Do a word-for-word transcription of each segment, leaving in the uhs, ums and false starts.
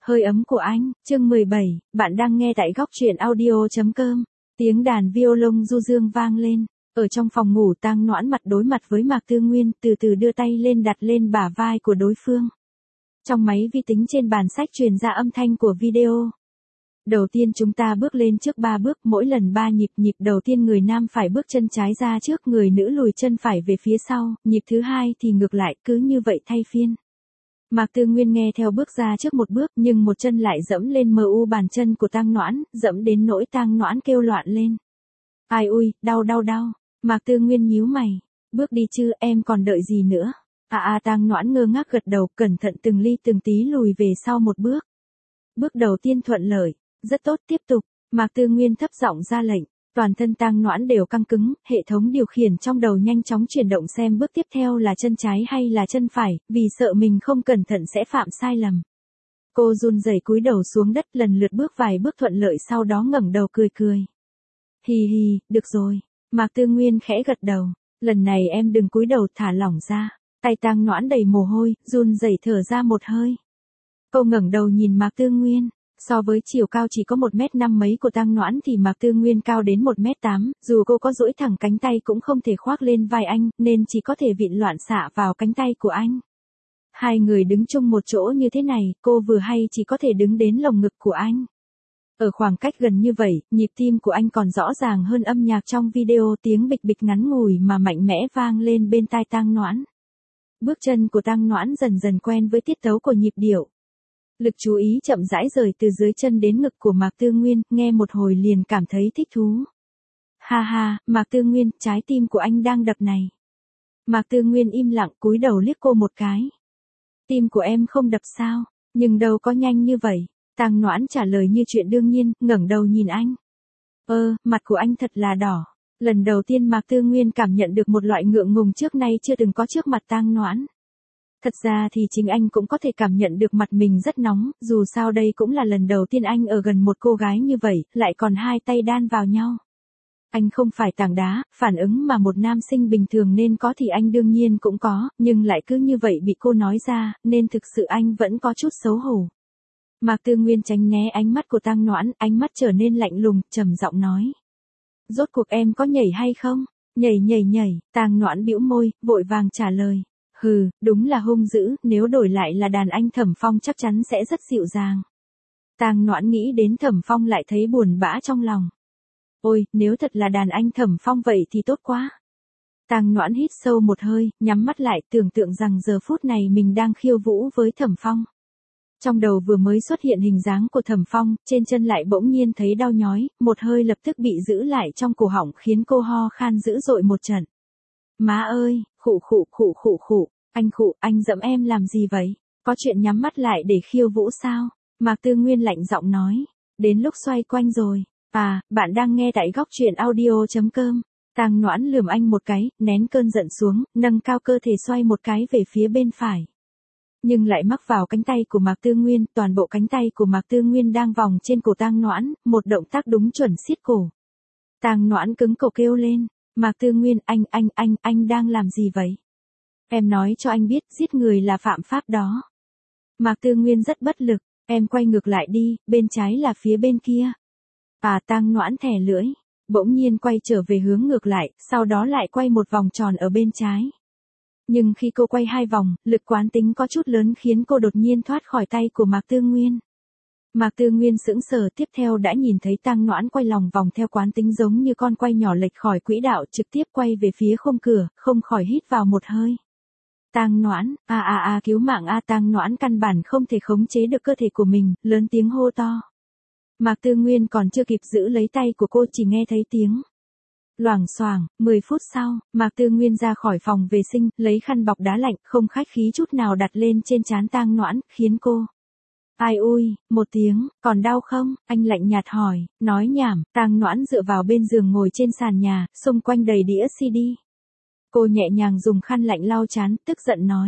Hơi ấm của anh, chương mười bảy, bạn đang nghe tại góc truyện audio.com. Tiếng đàn violon du dương vang lên. Ở trong phòng ngủ, Tang Noãn mặt đối mặt với Mạc Tư Nguyên, từ từ đưa tay lên đặt lên bả vai của đối phương. Trong máy vi tính trên bàn sách truyền ra âm thanh của video. Đầu tiên chúng ta bước lên trước ba bước, mỗi lần ba nhịp. Nhịp đầu tiên người nam phải bước chân trái ra trước, người nữ lùi chân phải về phía sau. Nhịp thứ hai thì ngược lại, cứ như vậy thay phiên. Mạc Tư Nguyên nghe theo bước ra trước một bước, nhưng một chân lại dẫm lên mờ u bàn chân của Tang Noãn, dẫm đến nỗi Tang Noãn kêu loạn lên. Ai ui, đau đau đau. Mạc Tư Nguyên nhíu mày. Bước đi chứ, em còn đợi gì nữa? À à Tang Noãn ngơ ngác gật đầu, cẩn thận từng ly từng tí lùi về sau một bước. Bước đầu tiên thuận lợi. Rất tốt, tiếp tục. Mạc Tư Nguyên thấp giọng ra lệnh. Toàn thân Tang Noãn đều căng cứng, hệ thống điều khiển trong đầu nhanh chóng chuyển động xem bước tiếp theo là chân trái hay là chân phải, vì sợ mình không cẩn thận sẽ phạm sai lầm. Cô run rẩy cúi đầu xuống đất, lần lượt bước vài bước thuận lợi, sau đó ngẩng đầu cười cười. Hì hì, được rồi. Mạc Tư Nguyên khẽ gật đầu. Lần này em đừng cúi đầu, thả lỏng ra. Tay Tang Noãn đầy mồ hôi, run rẩy thở ra một hơi. Cô ngẩng đầu nhìn Mạc Tư Nguyên. So với chiều cao chỉ có một mét năm mấy của Tang Noãn thì Mạc Tư Nguyên cao đến một mét tám, dù cô có duỗi thẳng cánh tay cũng không thể khoác lên vai anh, nên chỉ có thể vịn loạn xạ vào cánh tay của anh. Hai người đứng chung một chỗ như thế này, cô vừa hay chỉ có thể đứng đến lồng ngực của anh. Ở khoảng cách gần như vậy, nhịp tim của anh còn rõ ràng hơn âm nhạc trong video, tiếng bịch bịch ngắn ngủi mà mạnh mẽ vang lên bên tai Tang Noãn. Bước chân của Tang Noãn dần dần quen với tiết tấu của nhịp điệu. Lực chú ý chậm rãi rời từ dưới chân đến ngực của Mạc Tư Nguyên, nghe một hồi liền cảm thấy thích thú. Ha ha, Mạc Tư Nguyên, trái tim của anh đang đập này. Mạc Tư Nguyên im lặng cúi đầu liếc cô một cái. Tim của em không đập sao, nhưng đâu có nhanh như vậy. Tang Noãn trả lời như chuyện đương nhiên, ngẩng đầu nhìn anh. Ơ, mặt của anh thật là đỏ. Lần đầu tiên Mạc Tư Nguyên cảm nhận được một loại ngượng ngùng trước nay chưa từng có trước mặt Tang Noãn. Thật ra thì chính anh cũng có thể cảm nhận được mặt mình rất nóng, dù sao đây cũng là lần đầu tiên anh ở gần một cô gái như vậy, lại còn hai tay đan vào nhau. Anh không phải tảng đá, phản ứng mà một nam sinh bình thường nên có thì anh đương nhiên cũng có, nhưng lại cứ như vậy bị cô nói ra, nên thực sự anh vẫn có chút xấu hổ. Mạc Tư Nguyên tránh né ánh mắt của Tang Noãn, ánh mắt trở nên lạnh lùng, trầm giọng nói. Rốt cuộc em có nhảy hay không? Nhảy nhảy nhảy, Tang Noãn bĩu môi, vội vàng trả lời. Hừ, đúng là hung dữ, nếu đổi lại là đàn anh Thẩm Phong chắc chắn sẽ rất dịu dàng. Tang Noãn nghĩ đến Thẩm Phong lại thấy buồn bã trong lòng. Ôi, nếu thật là đàn anh Thẩm Phong vậy thì tốt quá. Tang Noãn hít sâu một hơi, nhắm mắt lại, tưởng tượng rằng giờ phút này mình đang khiêu vũ với Thẩm Phong. Trong đầu vừa mới xuất hiện hình dáng của Thẩm Phong, trên chân lại bỗng nhiên thấy đau nhói, một hơi lập tức bị giữ lại trong cổ họng khiến cô ho khan dữ dội một trận. Má ơi, khụ khụ khụ khụ khụ, anh khụ, anh dẫm em làm gì vậy? Có chuyện nhắm mắt lại để khiêu vũ sao? Mạc Tư Nguyên lạnh giọng nói. Đến lúc xoay quanh rồi. À, bạn đang nghe tại góc truyện audio.com. Tang Noãn lườm anh một cái, nén cơn giận xuống, nâng cao cơ thể xoay một cái về phía bên phải. Nhưng lại mắc vào cánh tay của Mạc Tư Nguyên, toàn bộ cánh tay của Mạc Tư Nguyên đang vòng trên cổ Tang Noãn, một động tác đúng chuẩn siết cổ. Tang Noãn cứng cổ kêu lên. Mạc Tư Nguyên, anh, anh, anh, anh đang làm gì vậy? Em nói cho anh biết, giết người là phạm pháp đó. Mạc Tư Nguyên rất bất lực, em quay ngược lại đi, bên trái là phía bên kia. À, Tang Noãn thè lưỡi, bỗng nhiên quay trở về hướng ngược lại, sau đó lại quay một vòng tròn ở bên trái. Nhưng khi cô quay hai vòng, lực quán tính có chút lớn khiến cô đột nhiên thoát khỏi tay của Mạc Tư Nguyên. Mạc Tư Nguyên sững sờ, tiếp theo đã nhìn thấy Tang Noãn quay lòng vòng theo quán tính giống như con quay nhỏ lệch khỏi quỹ đạo, trực tiếp quay về phía khung cửa, không khỏi hít vào một hơi. Tang Noãn, a a a cứu mạng a, Tang Noãn căn bản không thể khống chế được cơ thể của mình, lớn tiếng hô to. Mạc Tư Nguyên còn chưa kịp giữ lấy tay của cô chỉ nghe thấy tiếng loảng xoảng. Mười phút sau, Mạc Tư Nguyên ra khỏi phòng vệ sinh, lấy khăn bọc đá lạnh, không khách khí chút nào đặt lên trên trán Tang Noãn, khiến cô ai ui, một tiếng, còn đau không? Anh lạnh nhạt hỏi, nói nhảm. Tang Noãn dựa vào bên giường ngồi trên sàn nhà, xung quanh đầy đĩa xê đê. Cô nhẹ nhàng dùng khăn lạnh lau trán, tức giận nói.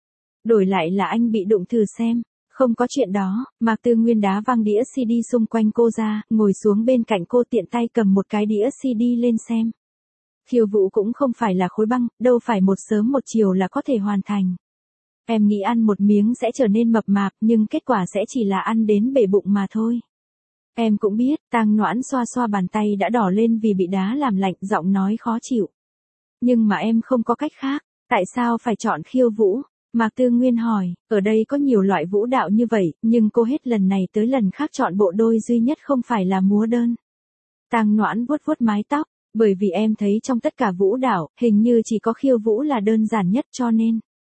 Đổi lại là anh bị đụng thử xem. Không có chuyện đó. Mạc Tư Nguyên đá văng đĩa xê đê xung quanh cô ra, ngồi xuống bên cạnh cô, tiện tay cầm một cái đĩa xê đê lên xem. Khiêu vũ cũng không phải là khối băng, đâu phải một sớm một chiều là có thể hoàn thành. Em nghĩ ăn một miếng sẽ trở nên mập mạp nhưng kết quả sẽ chỉ là ăn đến bể bụng mà thôi. Em cũng biết, Tang Noãn xoa xoa bàn tay đã đỏ lên vì bị đá làm lạnh, giọng nói khó chịu. Nhưng mà em không có cách khác, tại sao phải chọn khiêu vũ? Mạc Tư Nguyên hỏi, ở đây có nhiều loại vũ đạo như vậy, nhưng cô hết lần này tới lần khác chọn bộ đôi duy nhất không phải là múa đơn. Tang Noãn vuốt vuốt mái tóc, bởi vì em thấy trong tất cả vũ đạo, hình như chỉ có khiêu vũ là đơn giản nhất cho nên.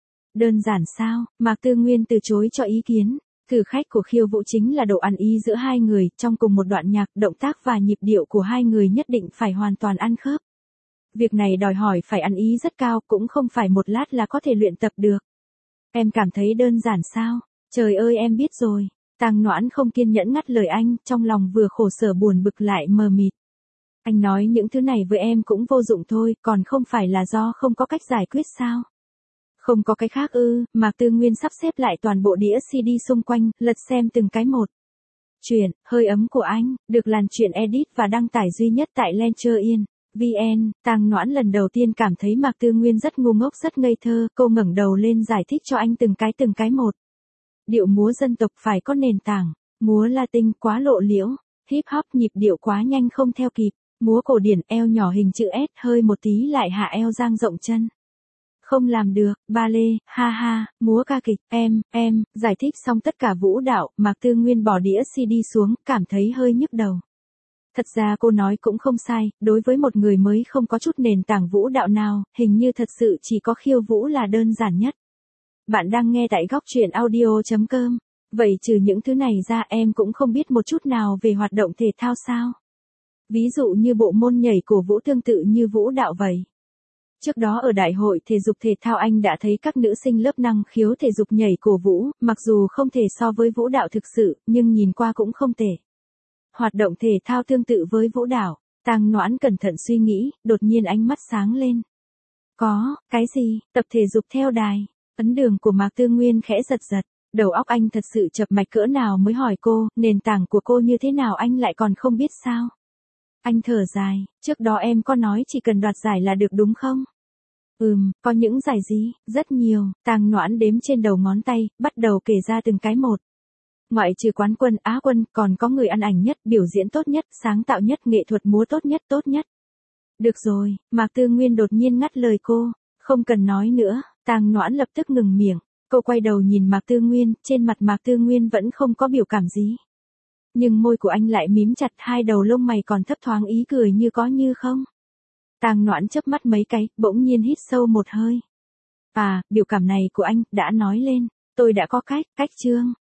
Đơn giản sao? Mạc Tư Nguyên từ chối cho ý kiến. Thử khách của khiêu vũ chính là độ ăn ý giữa hai người, trong cùng một đoạn nhạc, động tác và nhịp điệu của hai người nhất định phải hoàn toàn ăn khớp. Việc này đòi hỏi phải ăn ý rất cao, cũng không phải một lát là có thể luyện tập được. Em cảm thấy đơn giản sao? Trời ơi em biết rồi. Tang Noãn không kiên nhẫn ngắt lời anh, trong lòng vừa khổ sở buồn bực lại mờ mịt. Anh nói những thứ này với em cũng vô dụng thôi, còn không phải là do không có cách giải quyết sao? Không có cái khác ư? Mạc Tư Nguyên sắp xếp lại toàn bộ đĩa xê đê xung quanh, lật xem từng cái một. Chuyện, hơi ấm của anh, được làn chuyện edit và đăng tải duy nhất tại Lencher.in. vê en, Tang Noãn lần đầu tiên cảm thấy Mạc Tư Nguyên rất ngu ngốc rất ngây thơ, cô ngẩng đầu lên giải thích cho anh từng cái từng cái một. Điệu múa dân tộc phải có nền tảng, múa Latin quá lộ liễu, hip hop nhịp điệu quá nhanh không theo kịp, múa cổ điển eo nhỏ hình chữ S hơi một tí lại hạ eo dang rộng chân. Không làm được, ba lê, ha ha, múa ca kịch, em, em, giải thích xong tất cả vũ đạo, Mạc Tư Nguyên bỏ đĩa xê đê xuống, cảm thấy hơi nhức đầu. Thật ra cô nói cũng không sai, đối với một người mới không có chút nền tảng vũ đạo nào, hình như thật sự chỉ có khiêu vũ là đơn giản nhất. Bạn đang nghe tại góc truyện audio chấm com. Vậy trừ những thứ này ra em cũng không biết một chút nào về hoạt động thể thao sao? Ví dụ như bộ môn nhảy cổ vũ tương tự như vũ đạo vậy. Trước đó ở Đại hội Thể dục Thể thao anh đã thấy các nữ sinh lớp năng khiếu thể dục nhảy cổ vũ, mặc dù không thể so với vũ đạo thực sự, nhưng nhìn qua cũng không tệ. Hoạt động thể thao tương tự với vũ đạo, Tang Noãn cẩn thận suy nghĩ, đột nhiên ánh mắt sáng lên. Có, cái gì, tập thể dục theo đài, ấn đường của Mạc Tư Nguyên khẽ giật giật, đầu óc anh thật sự chập mạch cỡ nào mới hỏi cô, nền tảng của cô như thế nào anh lại còn không biết sao? Anh thở dài, trước đó em có nói chỉ cần đoạt giải là được đúng không? Ừm, có những giải gì, rất nhiều, Tang Noãn đếm trên đầu ngón tay, bắt đầu kể ra từng cái một. Ngoại trừ quán quân, á quân, còn có người ăn ảnh nhất, biểu diễn tốt nhất, sáng tạo nhất, nghệ thuật múa tốt nhất, tốt nhất. Được rồi, Mạc Tư Nguyên đột nhiên ngắt lời cô, không cần nói nữa, Tang Noãn lập tức ngừng miệng, cô quay đầu nhìn Mạc Tư Nguyên, trên mặt Mạc Tư Nguyên vẫn không có biểu cảm gì. Nhưng môi của anh lại mím chặt, hai đầu lông mày còn thấp thoáng ý cười như có như không. Tang Noãn chớp mắt mấy cái, bỗng nhiên hít sâu một hơi. À, biểu cảm này của anh, đã nói lên, tôi đã có cách, cách chương.